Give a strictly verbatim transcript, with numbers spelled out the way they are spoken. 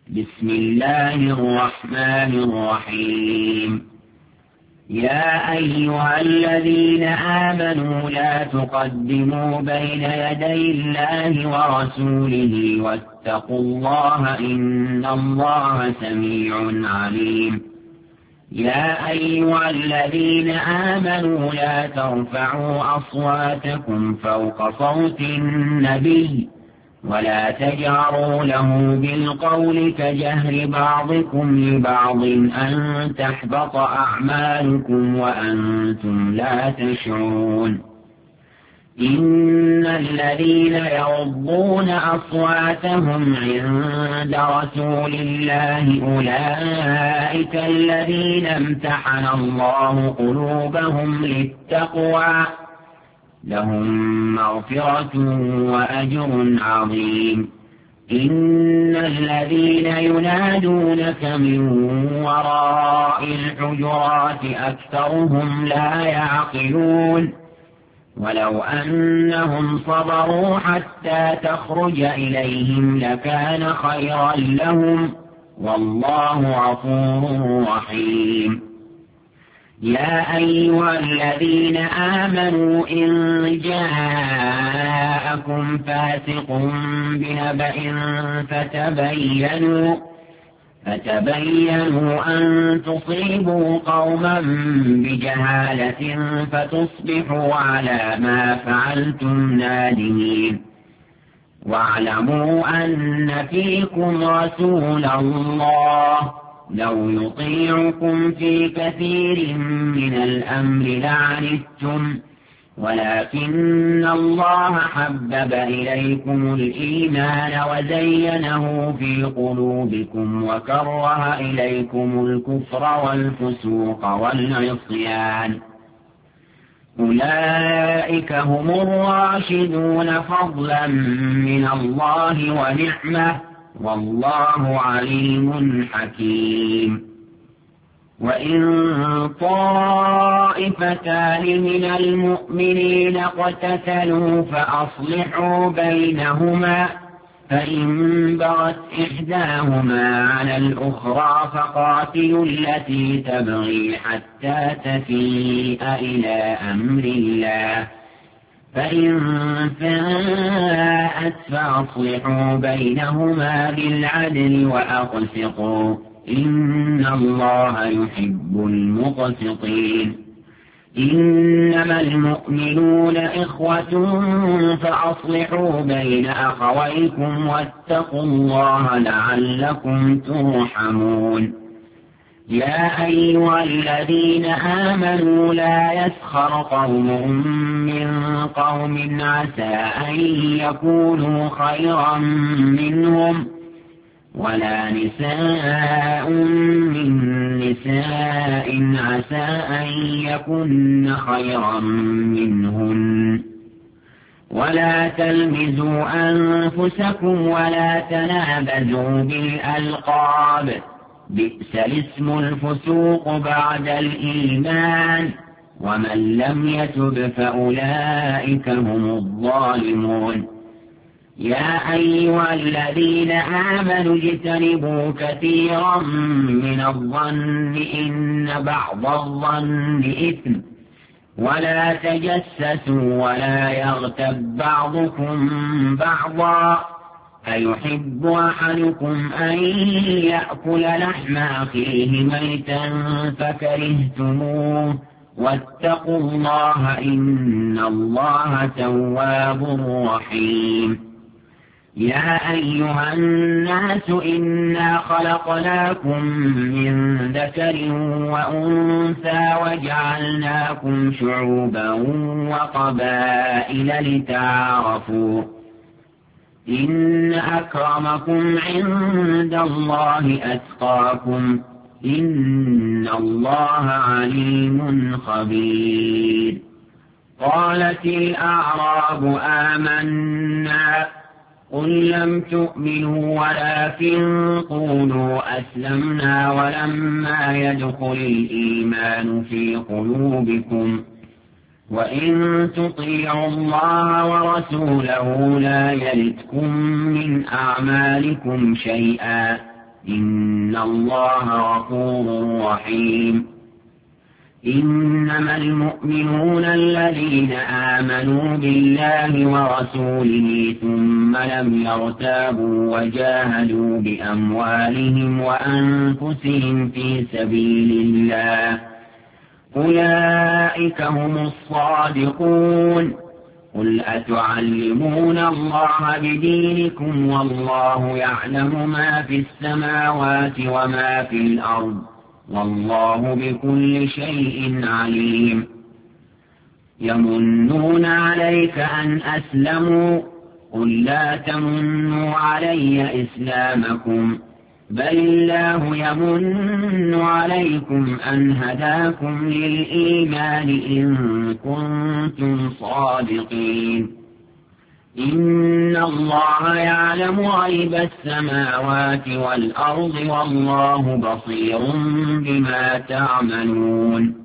بسم الله الرحمن الرحيم. يا أيها الذين آمنوا لا تقدموا بين يدي الله ورسوله واتقوا الله إن الله سميع عليم. يا أيها الذين آمنوا لا ترفعوا أصواتكم فوق صوت النبي ولا تجهروا له بالقول كجهر بعضكم لبعض أن تحبط أعمالكم وأنتم لا تشعرون. إن الذين يغضون أصواتهم عند رسول الله أولئك الذين امتحن الله قلوبهم للتقوى لهم مغفرة وأجر عظيم. إن الذين ينادونك من وراء الحجرات أكثرهم لا يعقلون. ولو أنهم صبروا حتى تخرج إليهم لكان خيرا لهم والله غفور رحيم. يا أيها الذين آمنوا إن جاءكم فاسق بنبأ فتبينوا فتبينوا أن تصيبوا قوما بجهالة فتصبحوا على ما فعلتم نادمين. واعلموا أن فيكم رسول الله لو يطيعكم في كثير من الأمر لعنتم ولكن الله حبب إليكم الإيمان وزينه في قلوبكم وكره إليكم الكفر والفسوق والعصيان. أولئك هم الراشدون فضلا من الله ونعمة والله عليم حكيم. وإن طائفتان من المؤمنين اقتتلوا فأصلحوا بينهما فإن بغت إحداهما على الأخرى فقاتلوا التي تبغي حتى تفيء إلى أمر الله فإن فاءت فأصلحوا بينهما بالعدل وأقسطوا إن الله يحب المقسطين. إنما المؤمنون إخوة فأصلحوا بين أخويكم واتقوا الله لعلكم ترحمون. يا أيها الذين آمنوا لا يسخر قوم من قوم عسى أن يكونوا خيرا منهم ولا نساء من نساء عسى أن يكن خيرا منهن ولا تلمزوا أنفسكم ولا تنابزوا بالألقاب بئس الاسم الفسوق بعد الإيمان ومن لم يتب فأولئك هم الظالمون. يا أيها الذين آمنوا اجتنبوا كثيرا من الظن إن بعض الظن إثم ولا تجسسوا ولا يغتب بعضكم بعضا أيحب أحدكم أن يأكل لحم أخيه ميتا فكرهتموه واتقوا الله إن الله تواب رحيم. يا أيها الناس إنا خلقناكم من ذكر وأنثى وجعلناكم شعوبا وقبائل لتعارفوا إن أكرمكم عند الله أتقاكم إن الله عليم خبير. قالت الأعراب آمنا قل لم تؤمنوا ولكن قولوا أسلمنا ولما يدخل الإيمان في قلوبكم وإن تطيعوا الله ورسوله لا يلتكم من أعمالكم شيئا إن الله غفور رحيم. إنما المؤمنون الذين آمنوا بالله ورسوله ثم لم يرتابوا وجاهدوا بأموالهم وأنفسهم في سبيل الله، أولئك هم الصادقون. قل أتعلمون الله بدينكم والله يعلم ما في السماوات وما في الأرض، والله بكل شيء عليم. يمنون عليك أن أسلموا، قل لا تمنوا علي إسلامكم، بل الله يمن عليكم أن هداكم للإيمان إن كنتم صادقين. إن الله يعلم غيب السماوات والأرض والله بصير بما تعملون.